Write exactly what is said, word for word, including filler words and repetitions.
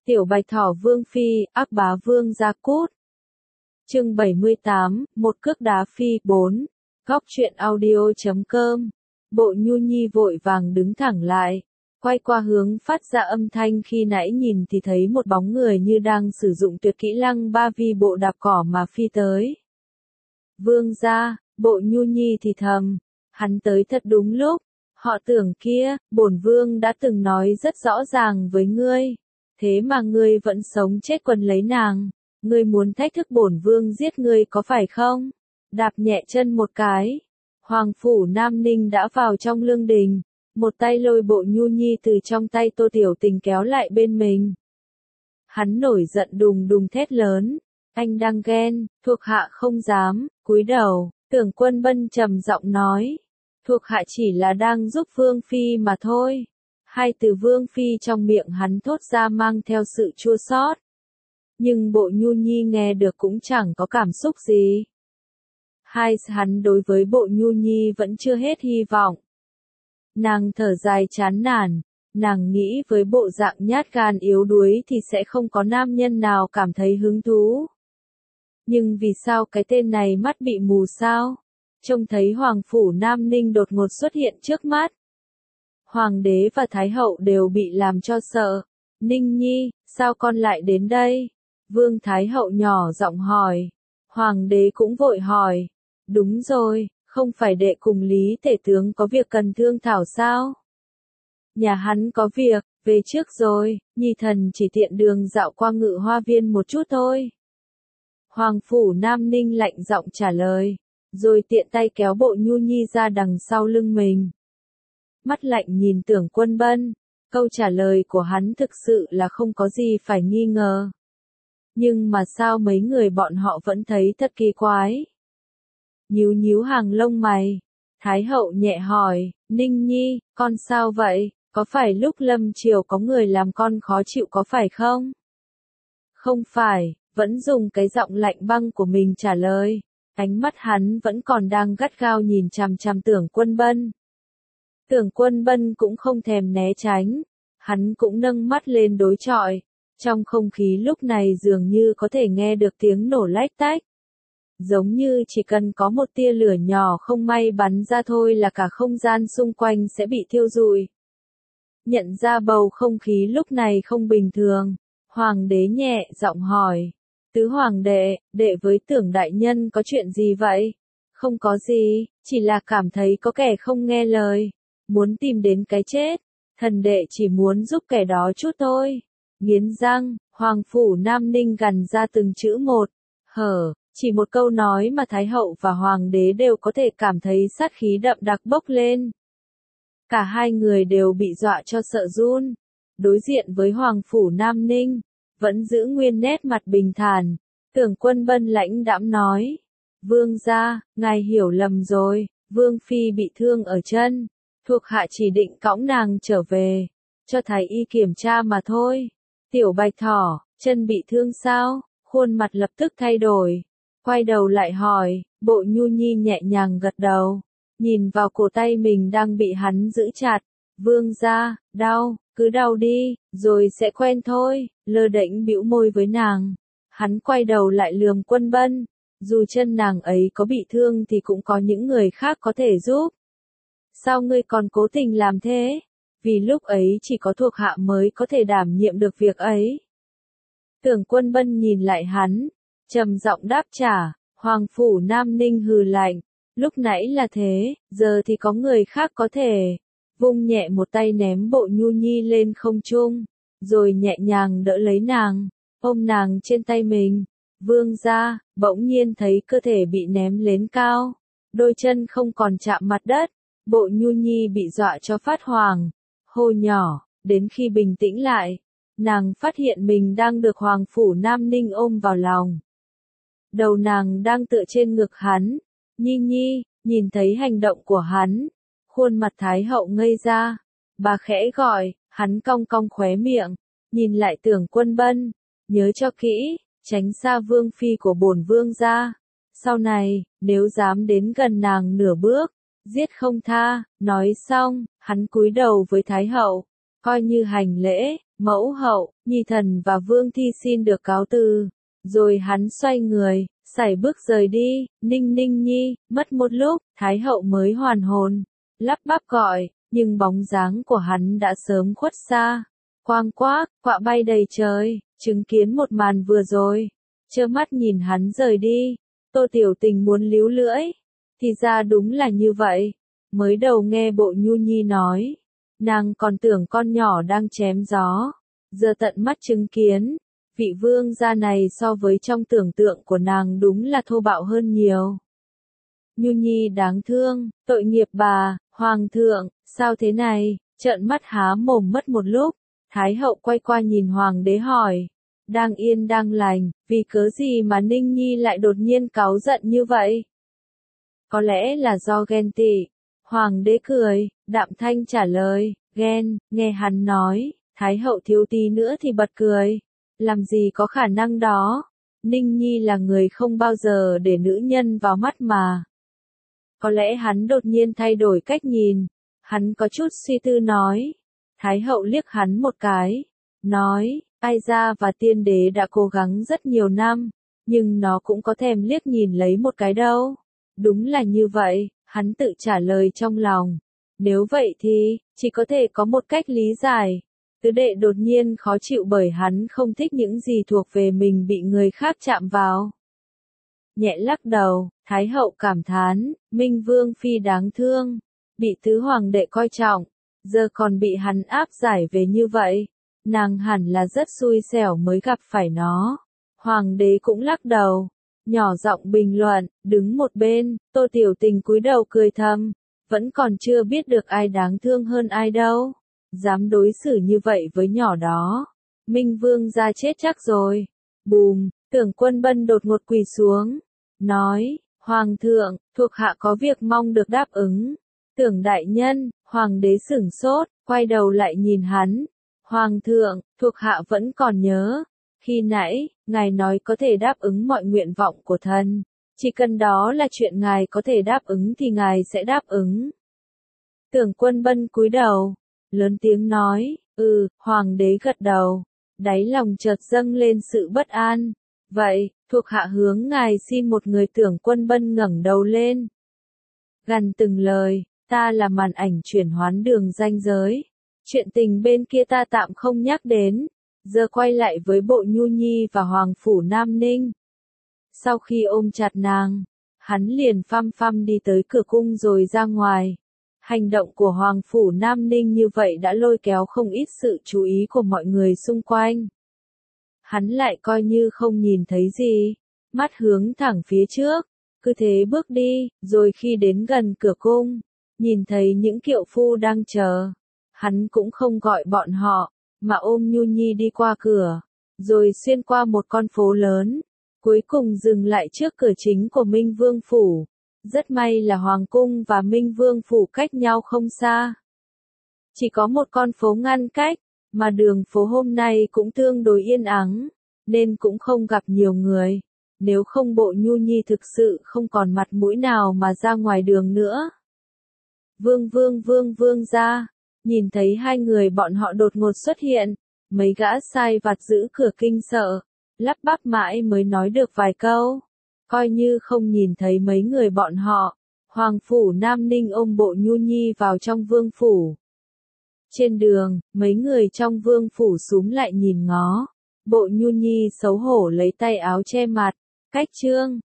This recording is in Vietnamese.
Tiểu Bạch Thỏ Vương Phi, ác bá vương gia cút. Chương bảy mươi tám, một cước đá phi, bốn. Góc truyện audio chấm com. Bộ Nhu Nhi vội vàng đứng thẳng lại, quay qua hướng phát ra âm thanh khi nãy nhìn thì thấy một bóng người như đang sử dụng tuyệt kỹ lăng ba vi bộ đạp cỏ mà phi tới. Vương gia, Bộ Nhu Nhi thì thầm, hắn tới thật đúng lúc, họ tưởng kia, bổn vương đã từng nói rất rõ ràng với ngươi, thế mà ngươi vẫn sống chết quần lấy nàng, ngươi muốn thách thức bổn vương giết ngươi có phải không? Đạp nhẹ chân một cái, Hoàng phủ Nam Ninh đã vào trong lương đình, một tay lôi Bộ Nhu Nhi từ trong tay Tô Tiểu Tình kéo lại bên mình. Hắn nổi giận đùng đùng thét lớn, anh đang ghen, thuộc hạ không dám, cúi đầu, Tưởng Quân Bân trầm giọng nói, thuộc hạ chỉ là đang giúp Vương Phi mà thôi. Hai từ Vương Phi trong miệng hắn thốt ra mang theo sự chua xót. Nhưng Bộ Nhu Nhi nghe được cũng chẳng có cảm xúc gì. Hai hắn đối với Bộ Nhu Nhi vẫn chưa hết hy vọng. Nàng thở dài chán nản, nàng nghĩ với bộ dạng nhát gan yếu đuối thì sẽ không có nam nhân nào cảm thấy hứng thú. Nhưng vì sao cái tên này mắt bị mù sao? Trông thấy Hoàng phủ Nam Ninh đột ngột xuất hiện trước mắt. Hoàng đế và Thái hậu đều bị làm cho sợ. Ninh Nhi, sao con lại đến đây? Vương Thái hậu nhỏ giọng hỏi. Hoàng đế cũng vội hỏi. Đúng rồi, không phải đệ cùng Lý tể tướng có việc cần thương thảo sao? Nhà hắn có việc, về trước rồi, Nhi thần chỉ tiện đường dạo qua Ngự Hoa Viên một chút thôi. Hoàng phủ Nam Ninh lạnh giọng trả lời, rồi tiện tay kéo Bộ Nhu Nhi ra đằng sau lưng mình. Mắt lạnh nhìn Tưởng Quân Bân, câu trả lời của hắn thực sự là không có gì phải nghi ngờ. Nhưng mà sao mấy người bọn họ vẫn thấy thật kỳ quái? Nhíu nhíu hàng lông mày, Thái hậu nhẹ hỏi, Ninh Nhi, con sao vậy, có phải lúc lâm triều có người làm con khó chịu có phải không? Không phải, vẫn dùng cái giọng lạnh băng của mình trả lời, ánh mắt hắn vẫn còn đang gắt gao nhìn chằm chằm Tưởng Quân Bân. Tưởng Quân Bân cũng không thèm né tránh, hắn cũng nâng mắt lên đối chọi, trong không khí lúc này dường như có thể nghe được tiếng nổ lách tách. Giống như chỉ cần có một tia lửa nhỏ không may bắn ra thôi là cả không gian xung quanh sẽ bị thiêu rụi. Nhận ra bầu không khí lúc này không bình thường, Hoàng đế nhẹ giọng hỏi, tứ hoàng đệ, đệ với Tưởng đại nhân có chuyện gì vậy? Không có gì, chỉ là cảm thấy có kẻ không nghe lời, muốn tìm đến cái chết, thần đệ chỉ muốn giúp kẻ đó chút thôi. Nghiến răng, Hoàng phủ Nam Ninh gằn ra từng chữ một, hở, chỉ một câu nói mà Thái hậu và Hoàng đế đều có thể cảm thấy sát khí đậm đặc bốc lên. Cả hai người đều bị dọa cho sợ run. Đối diện với Hoàng phủ Nam Ninh, vẫn giữ nguyên nét mặt bình thản, Tưởng Quân Bân lãnh đãm nói, vương gia, ngài hiểu lầm rồi, Vương Phi bị thương ở chân, thuộc hạ chỉ định cõng nàng trở về, cho thái y kiểm tra mà thôi. Tiểu Bạch Thỏ, chân bị thương sao? Khuôn mặt lập tức thay đổi, quay đầu lại hỏi, Bộ Nhu Nhi nhẹ nhàng gật đầu, nhìn vào cổ tay mình đang bị hắn giữ chặt, vương gia, đau, cứ đau đi, rồi sẽ quen thôi, lơ đễnh bĩu môi với nàng. Hắn quay đầu lại lườm Quân Bân, dù chân nàng ấy có bị thương thì cũng có những người khác có thể giúp. Sao ngươi còn cố tình làm thế? Vì lúc ấy chỉ có thuộc hạ mới có thể đảm nhiệm được việc ấy. Tưởng Quân Bân nhìn lại hắn, trầm giọng đáp trả, Hoàng phủ Nam Ninh hừ lạnh, lúc nãy là thế, giờ thì có người khác có thể. Vung nhẹ một tay ném Bộ Nhu Nhi lên không trung, rồi nhẹ nhàng đỡ lấy nàng, ôm nàng trên tay mình. Vương gia, bỗng nhiên thấy cơ thể bị ném lên cao, đôi chân không còn chạm mặt đất, Bộ Nhu Nhi bị dọa cho phát hoảng, hô nhỏ, đến khi bình tĩnh lại, nàng phát hiện mình đang được Hoàng phủ Nam Ninh ôm vào lòng. Đầu nàng đang tựa trên ngực hắn, Nhi Nhi, nhìn thấy hành động của hắn, khuôn mặt Thái hậu ngây ra, bà khẽ gọi, hắn cong cong khóe miệng, nhìn lại Tưởng Quân Bân, nhớ cho kỹ, tránh xa Vương Phi của bổn vương gia, sau này, nếu dám đến gần nàng nửa bước, giết không tha. Nói xong, hắn cúi đầu với Thái hậu, coi như hành lễ, mẫu hậu, nhi thần và vương thi xin được cáo từ. Rồi hắn xoay người, sải bước rời đi. Ninh Ninh Nhi, mất một lúc, Thái hậu mới hoàn hồn, lắp bắp gọi, nhưng bóng dáng của hắn đã sớm khuất xa. Quang quác, quạ bay đầy trời, chứng kiến một màn vừa rồi, trơ mắt nhìn hắn rời đi. Tô Tiểu Tình muốn líu lưỡi, thì ra đúng là như vậy. Mới đầu nghe Bộ Nhu Nhi nói, nàng còn tưởng con nhỏ đang chém gió, giờ tận mắt chứng kiến, vị vương gia này so với trong tưởng tượng của nàng đúng là thô bạo hơn nhiều. Nhu Nhi đáng thương, tội nghiệp bà, hoàng thượng, sao thế này? Trợn mắt há mồm mất một lúc, Thái hậu quay qua nhìn hoàng đế hỏi, đang yên đang lành, vì cớ gì mà Ninh Nhi lại đột nhiên cáu giận như vậy? Có lẽ là do ghen tị. Hoàng đế cười, đạm thanh trả lời, ghen. Nghe hắn nói, Thái hậu thiếu tí nữa thì bật cười. Làm gì có khả năng đó? Ninh Nhi là người không bao giờ để nữ nhân vào mắt mà. Có lẽ hắn đột nhiên thay đổi cách nhìn. Hắn có chút suy tư nói. Thái hậu liếc hắn một cái, nói, Ai Gia và tiên đế đã cố gắng rất nhiều năm, nhưng nó cũng có thèm liếc nhìn lấy một cái đâu. Đúng là như vậy, hắn tự trả lời trong lòng. Nếu vậy thì, chỉ có thể có một cách lý giải. Tứ đệ đột nhiên khó chịu bởi hắn không thích những gì thuộc về mình bị người khác chạm vào. Nhẹ lắc đầu, Thái hậu cảm thán, Minh Vương Phi đáng thương, bị tứ hoàng đệ coi trọng, giờ còn bị hắn áp giải về như vậy. Nàng hẳn là rất xui xẻo mới gặp phải nó. Hoàng đế cũng lắc đầu, nhỏ giọng bình luận, đứng một bên, Tô Tiểu Tình cúi đầu cười thầm, vẫn còn chưa biết được ai đáng thương hơn ai đâu. Dám đối xử như vậy với nhỏ đó. Minh Vương gia chết chắc rồi. Bùm, Tưởng Quân Bân đột ngột quỳ xuống, nói, Hoàng thượng, thuộc hạ có việc mong được đáp ứng. Tưởng đại nhân, hoàng đế sửng sốt, quay đầu lại nhìn hắn. Hoàng thượng, thuộc hạ vẫn còn nhớ. Khi nãy, ngài nói có thể đáp ứng mọi nguyện vọng của thần. Chỉ cần đó là chuyện ngài có thể đáp ứng thì ngài sẽ đáp ứng. Tưởng Quân Bân cúi đầu, lớn tiếng nói, ừ, hoàng đế gật đầu. Đáy lòng chợt dâng lên sự bất an. Vậy, thuộc hạ hướng ngài xin một người. Tưởng Quân Bân ngẩng đầu lên. Gằn từng lời, ta là màn ảnh chuyển hoán đường ranh giới. Chuyện tình bên kia ta tạm không nhắc đến. Giờ quay lại với Bộ Nhu Nhi và Hoàng Phủ Nam Ninh. Sau khi ôm chặt nàng, hắn liền phăm phăm đi tới cửa cung rồi ra ngoài. Hành động của Hoàng Phủ Nam Ninh như vậy đã lôi kéo không ít sự chú ý của mọi người xung quanh. Hắn lại coi như không nhìn thấy gì, mắt hướng thẳng phía trước, cứ thế bước đi, rồi khi đến gần cửa cung, nhìn thấy những kiệu phu đang chờ. Hắn cũng không gọi bọn họ, mà ôm Nhu Nhi đi qua cửa, rồi xuyên qua một con phố lớn, cuối cùng dừng lại trước cửa chính của Minh Vương Phủ. Rất may là Hoàng Cung và Minh Vương Phủ cách nhau không xa. Chỉ có một con phố ngăn cách, mà đường phố hôm nay cũng tương đối yên ắng, nên cũng không gặp nhiều người. Nếu không Bộ Nhu Nhi thực sự không còn mặt mũi nào mà ra ngoài đường nữa. Vương vương vương vương ra, nhìn thấy hai người bọn họ đột ngột xuất hiện, mấy gã sai vặt giữ cửa kinh sợ, lắp bắp mãi mới nói được vài câu. Coi như không nhìn thấy mấy người bọn họ, Hoàng Phủ Nam Ninh ôm Bộ Nhu Nhi vào trong vương phủ. Trên đường, mấy người trong vương phủ xúm lại nhìn ngó. Bộ Nhu Nhi xấu hổ lấy tay áo che mặt, cách trương,